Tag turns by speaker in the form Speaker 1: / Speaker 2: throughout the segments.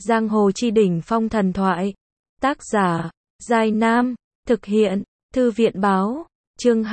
Speaker 1: Giang hồ chi đỉnh phong thần thoại. Tác giả, Giai Nam. Thực hiện, Thư viện báo. Chương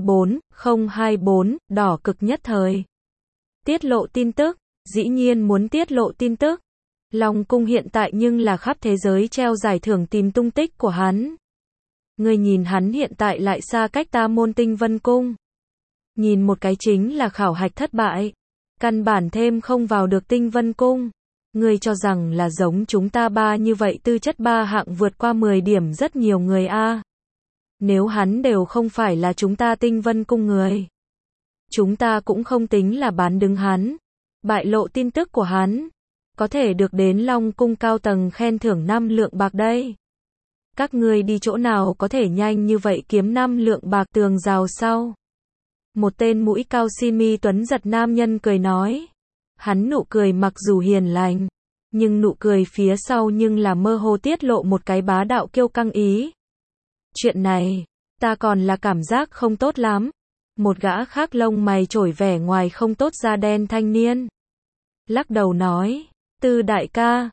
Speaker 1: 24024, đỏ cực nhất thời. Tiết lộ tin tức, dĩ nhiên muốn tiết lộ tin tức. Long cung hiện tại nhưng là khắp thế giới treo giải thưởng tìm tung tích của hắn. Người nhìn hắn hiện tại lại xa cách ta môn Tinh Vân Cung. Nhìn một cái chính là khảo hạch thất bại. Căn bản thêm không vào được Tinh Vân Cung. Người cho rằng là giống chúng ta ba như vậy tư chất ba hạng vượt qua 10 điểm rất nhiều người a. Nếu hắn đều không phải là chúng ta Tinh Vân Cung người. Chúng ta cũng không tính là bán đứng hắn. Bại lộ tin tức của hắn. Có thể được đến Long Cung cao tầng khen thưởng 5 lượng bạc đây. Các ngươi đi chỗ nào có thể nhanh như vậy kiếm 5 lượng bạc tường rào sau. Một tên mũi cao xin mi tuấn giật nam nhân cười nói. Hắn nụ cười mặc dù hiền lành, nhưng nụ cười phía sau nhưng là mơ hồ tiết lộ một cái bá đạo kiêu căng ý. Chuyện này, ta còn là cảm giác không tốt lắm. Một gã khác lông mày trổi vẻ ngoài không tốt da đen thanh niên. Lắc đầu nói, Tư đại ca,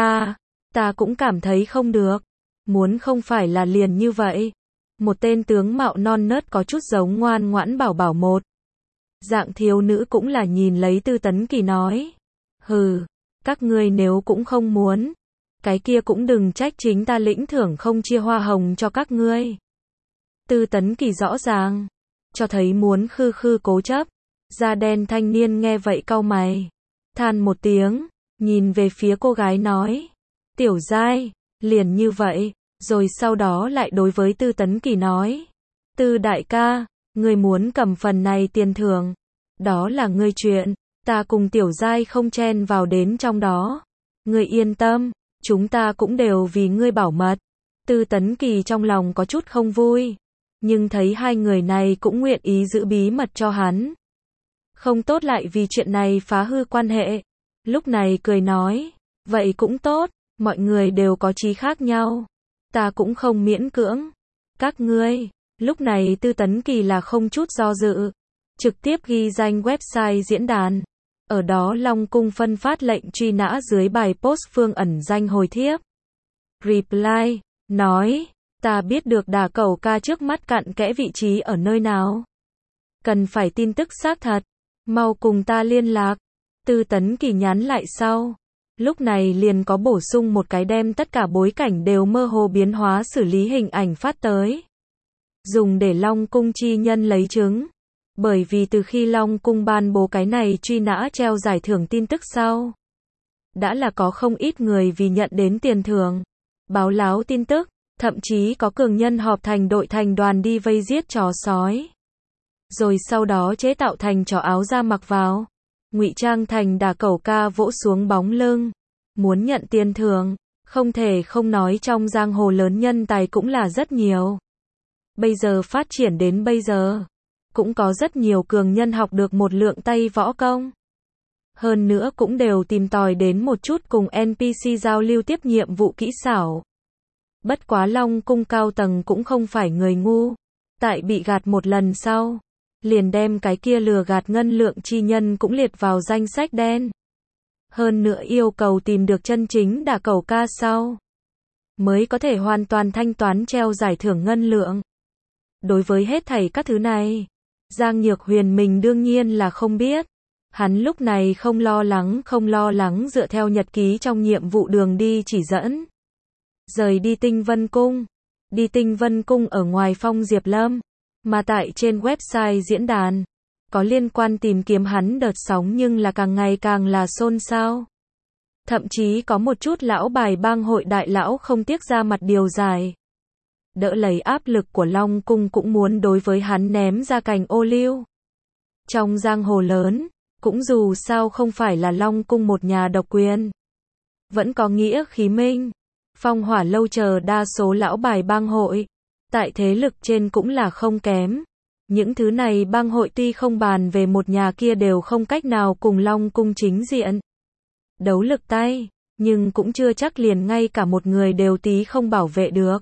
Speaker 1: ta cũng cảm thấy không được. Muốn không phải là liền như vậy. Một tên tướng mạo non nớt có chút giống ngoan ngoãn bảo bảo một. Dạng thiếu nữ cũng là nhìn lấy Tư Tấn Kỳ nói. Hừ, các ngươi nếu cũng không muốn. Cái kia cũng đừng trách chính ta lĩnh thưởng không chia hoa hồng cho các ngươi. Tư Tấn Kỳ rõ ràng. Cho thấy muốn khư khư cố chấp. Da đen thanh niên nghe vậy cau mày. Than một tiếng. Nhìn về phía cô gái nói. Tiểu giai, liền như vậy. Rồi sau đó lại đối với Tư Tấn Kỳ nói. Tư đại ca, ngươi muốn cầm phần này tiền thưởng. Đó là ngươi chuyện. Ta cùng tiểu giai không chen vào đến trong đó. Ngươi yên tâm, chúng ta cũng đều vì ngươi bảo mật. Tư Tấn Kỳ trong lòng có chút không vui. Nhưng thấy hai người này cũng nguyện ý giữ bí mật cho hắn. Không tốt lại vì chuyện này phá hư quan hệ. Lúc này cười nói. Vậy cũng tốt, mọi người đều có chí khác nhau. Ta cũng không miễn cưỡng. Các ngươi, lúc này Tư Tấn Kỳ là không chút do dự. Trực tiếp ghi danh website diễn đàn. Ở đó Long Cung phân phát lệnh truy nã dưới bài post phương ẩn danh hồi thiếp. Reply, nói, ta biết được Đả Cẩu ca trước mắt cặn kẽ vị trí ở nơi nào. Cần phải tin tức xác thật. Mau cùng ta liên lạc. Tư Tấn Kỳ nhắn lại sau. Lúc này liền có bổ sung một cái đem tất cả bối cảnh đều mơ hồ biến hóa xử lý hình ảnh phát tới. Dùng để Long Cung chi nhân lấy chứng. Bởi vì từ khi Long Cung ban bố cái này truy nã treo giải thưởng tin tức sau. Đã là có không ít người vì nhận đến tiền thưởng. Báo láo tin tức. Thậm chí có cường nhân họp thành đội thành đoàn đi vây giết chó sói. Rồi sau đó chế tạo thành chó áo da mặc vào. Ngụy trang thành Đả Cẩu ca vỗ xuống bóng lưng. Muốn nhận tiền thưởng, không thể không nói trong giang hồ lớn nhân tài cũng là rất nhiều. Bây giờ phát triển đến bây giờ, cũng có rất nhiều cường nhân học được một lượng tay võ công. Hơn nữa cũng đều tìm tòi đến một chút cùng NPC giao lưu tiếp nhiệm vụ kỹ xảo. Bất quá Long Cung cao tầng cũng không phải người ngu. Tại bị gạt một lần sau, liền đem cái kia lừa gạt ngân lượng chi nhân cũng liệt vào danh sách đen. Hơn nữa yêu cầu tìm được chân chính Đả Cẩu ca sau, mới có thể hoàn toàn thanh toán treo giải thưởng ngân lượng. Đối với hết thảy các thứ này, Giang Nhược Huyền mình đương nhiên là không biết. Hắn lúc này không lo lắng dựa theo nhật ký trong nhiệm vụ đường đi chỉ dẫn. Rời đi Tinh Vân Cung. Đi Tinh Vân Cung ở ngoài Phong Diệp Lâm. Mà tại trên website diễn đàn, có liên quan tìm kiếm hắn đợt sóng nhưng là càng ngày càng là xôn xao. Thậm chí có một chút lão bài bang hội đại lão không tiếc ra mặt điều giải. Đỡ lấy áp lực của Long Cung cũng muốn đối với hắn ném ra cành ô liu. Trong giang hồ lớn, cũng dù sao không phải là Long Cung một nhà độc quyền. Vẫn có Nghĩa Khí Minh, Phong Hỏa Lâu chờ đa số lão bài bang hội. Tại thế lực trên cũng là không kém. Những thứ này bang hội tuy không bàn về một nhà kia đều không cách nào cùng Long Cung chính diện đấu lực tay, nhưng cũng chưa chắc liền ngay cả một người đều tí không bảo vệ được.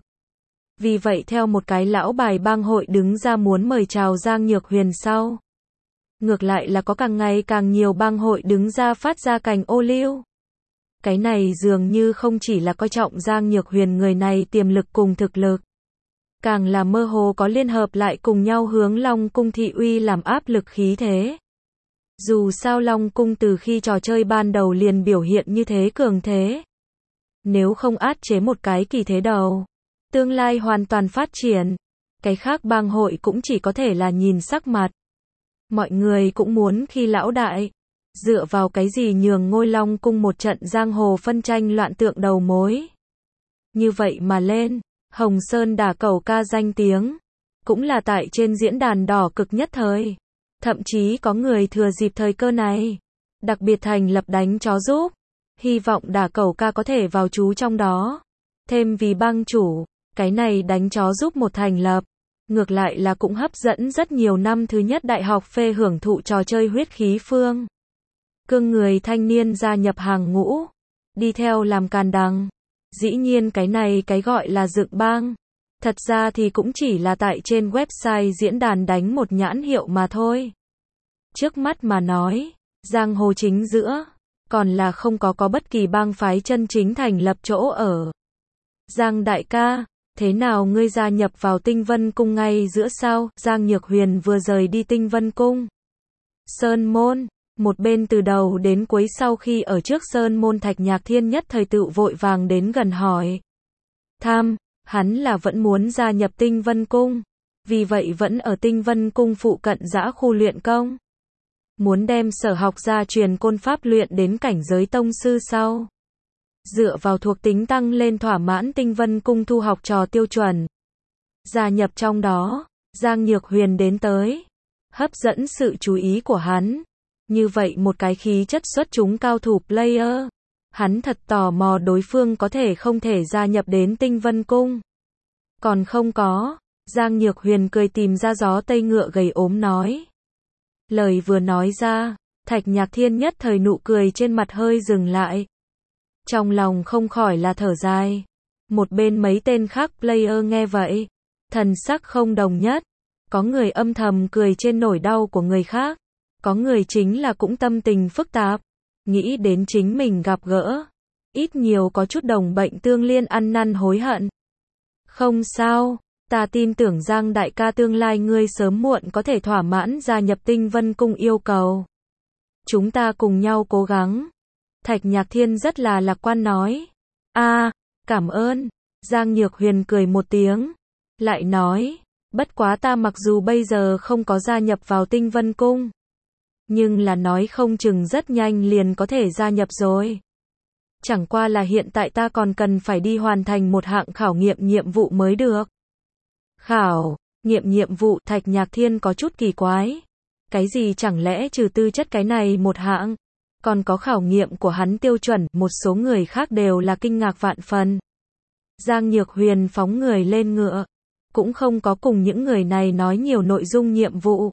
Speaker 1: Vì vậy theo một cái lão bài bang hội đứng ra muốn mời chào Giang Nhược Huyền sau. Ngược lại là có càng ngày càng nhiều bang hội đứng ra phát ra cành ô liu. Cái này dường như không chỉ là coi trọng Giang Nhược Huyền người này tiềm lực cùng thực lực, càng là mơ hồ có liên hợp lại cùng nhau hướng Long Cung thị uy làm áp lực khí thế. Dù sao Long Cung từ khi trò chơi ban đầu liền biểu hiện như thế cường thế. Nếu không áp chế một cái kỳ thế đầu, tương lai hoàn toàn phát triển, cái khác bang hội cũng chỉ có thể là nhìn sắc mặt. Mọi người cũng muốn khi lão đại, dựa vào cái gì nhường ngôi Long Cung một trận giang hồ phân tranh loạn tượng đầu mối. Như vậy mà lên, Hồng Sơn đả cẩu ca danh tiếng, cũng là tại trên diễn đàn đỏ cực nhất thời. Thậm chí có người thừa dịp thời cơ này, đặc biệt thành lập đánh chó giúp, hy vọng đả cẩu ca có thể vào trú trong đó. Thêm vì bang chủ, cái này đánh chó giúp một thành lập, ngược lại là cũng hấp dẫn rất nhiều năm thứ nhất đại học phê hưởng thụ trò chơi huyết khí phương cương người thanh niên gia nhập hàng ngũ, đi theo làm càn đằng. Dĩ nhiên cái này cái gọi là dựng bang, thật ra thì cũng chỉ là tại trên website diễn đàn đánh một nhãn hiệu mà thôi. Trước mắt mà nói, giang hồ chính giữa, còn là không có bất kỳ bang phái chân chính thành lập chỗ ở. Giang đại ca, thế nào ngươi gia nhập vào Tinh Vân Cung ngay giữa sao? Giang Nhược Huyền vừa rời đi Tinh Vân Cung Sơn Môn, một bên từ đầu đến cuối sau khi ở trước Sơn Môn Thạch Nhạc Thiên nhất thời tự vội vàng đến gần hỏi. Hắn là vẫn muốn gia nhập Tinh Vân Cung, vì vậy vẫn ở Tinh Vân Cung phụ cận dã khu luyện công. Muốn đem sở học gia truyền côn pháp luyện đến cảnh giới tông sư sau. Dựa vào thuộc tính tăng lên thỏa mãn Tinh Vân Cung thu học trò tiêu chuẩn. Gia nhập trong đó, Giang Nhược Huyền đến tới, hấp dẫn sự chú ý của hắn. Như vậy một cái khí chất xuất chúng cao thủ player, hắn thật tò mò đối phương có thể không thể gia nhập đến Tinh Vân Cung. Còn không có, Giang Nhược Huyền cười tìm ra gió tây ngựa gầy ốm nói. Lời vừa nói ra, Thạch Nhạc Thiên nhất thời nụ cười trên mặt hơi dừng lại. Trong lòng không khỏi là thở dài. Một bên mấy tên khác player nghe vậy, thần sắc không đồng nhất. Có người âm thầm cười trên nỗi đau của người khác. Có người chính là cũng tâm tình phức tạp. Nghĩ đến chính mình gặp gỡ. Ít nhiều có chút đồng bệnh tương liên ăn năn hối hận. Không sao, ta tin tưởng Giang đại ca tương lai ngươi sớm muộn có thể thỏa mãn gia nhập Tinh Vân Cung yêu cầu. Chúng ta cùng nhau cố gắng. Thạch Nhạc Thiên rất là lạc quan nói. Cảm ơn. Giang Nhược Huyền cười một tiếng. Lại nói, bất quá ta mặc dù bây giờ không có gia nhập vào Tinh Vân Cung, nhưng là nói không chừng rất nhanh liền có thể gia nhập rồi. Chẳng qua là hiện tại ta còn cần phải đi hoàn thành một hạng khảo nghiệm nhiệm vụ mới được. Khảo nghiệm nhiệm vụ? Thạch Nhạc Thiên có chút kỳ quái. Cái gì chẳng lẽ trừ tư chất cái này một hạng, còn có khảo nghiệm của hắn tiêu chuẩn? Một số người khác đều là kinh ngạc vạn phần. Giang Nhược Huyền phóng người lên ngựa, cũng không có cùng những người này nói nhiều nội dung nhiệm vụ.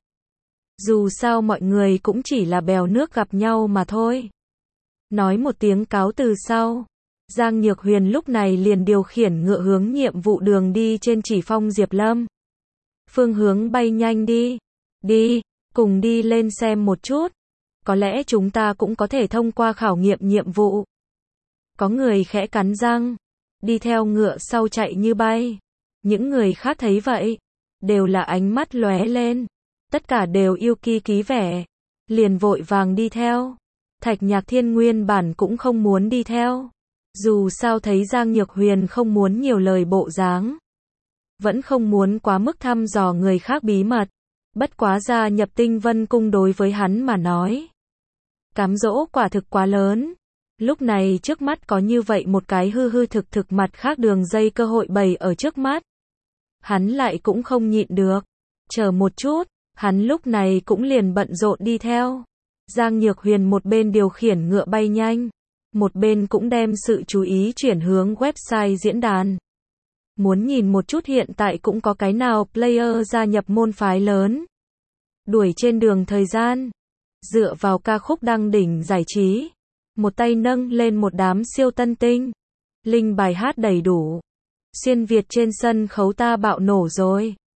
Speaker 1: Dù sao mọi người cũng chỉ là bèo nước gặp nhau mà thôi. Nói một tiếng cáo từ sau, Giang Nhược Huyền lúc này liền điều khiển ngựa hướng nhiệm vụ đường đi trên chỉ phong Diệp Lâm. Phương hướng bay nhanh đi. Đi, cùng đi lên xem một chút. Có lẽ chúng ta cũng có thể thông qua khảo nghiệm nhiệm vụ. Có người khẽ cắn răng, đi theo ngựa sau chạy như bay. Những người khác thấy vậy, đều là ánh mắt lóe lên. Tất cả đều yêu kỳ ký vẻ, liền vội vàng đi theo. Thạch Nhạc Thiên nguyên bản cũng không muốn đi theo. Dù sao thấy Giang Nhược Huyền không muốn nhiều lời bộ dáng, vẫn không muốn quá mức thăm dò người khác bí mật. Bất quá gia nhập Tinh Vân Cung đối với hắn mà nói, cám dỗ quả thực quá lớn. Lúc này trước mắt có như vậy một cái hư hư thực thực mặt khác đường dây cơ hội bày ở trước mắt. Hắn lại cũng không nhịn được. Chờ một chút, hắn lúc này cũng liền bận rộn đi theo. Giang Nhược Huyền một bên điều khiển ngựa bay nhanh, một bên cũng đem sự chú ý chuyển hướng website diễn đàn. Muốn nhìn một chút hiện tại cũng có cái nào player gia nhập môn phái lớn. Đuổi trên đường thời gian, dựa vào ca khúc đăng đỉnh giải trí, một tay nâng lên một đám siêu tân tinh. Linh bài hát đầy đủ. Xuyên Việt trên sân khấu ta bạo nổ rồi.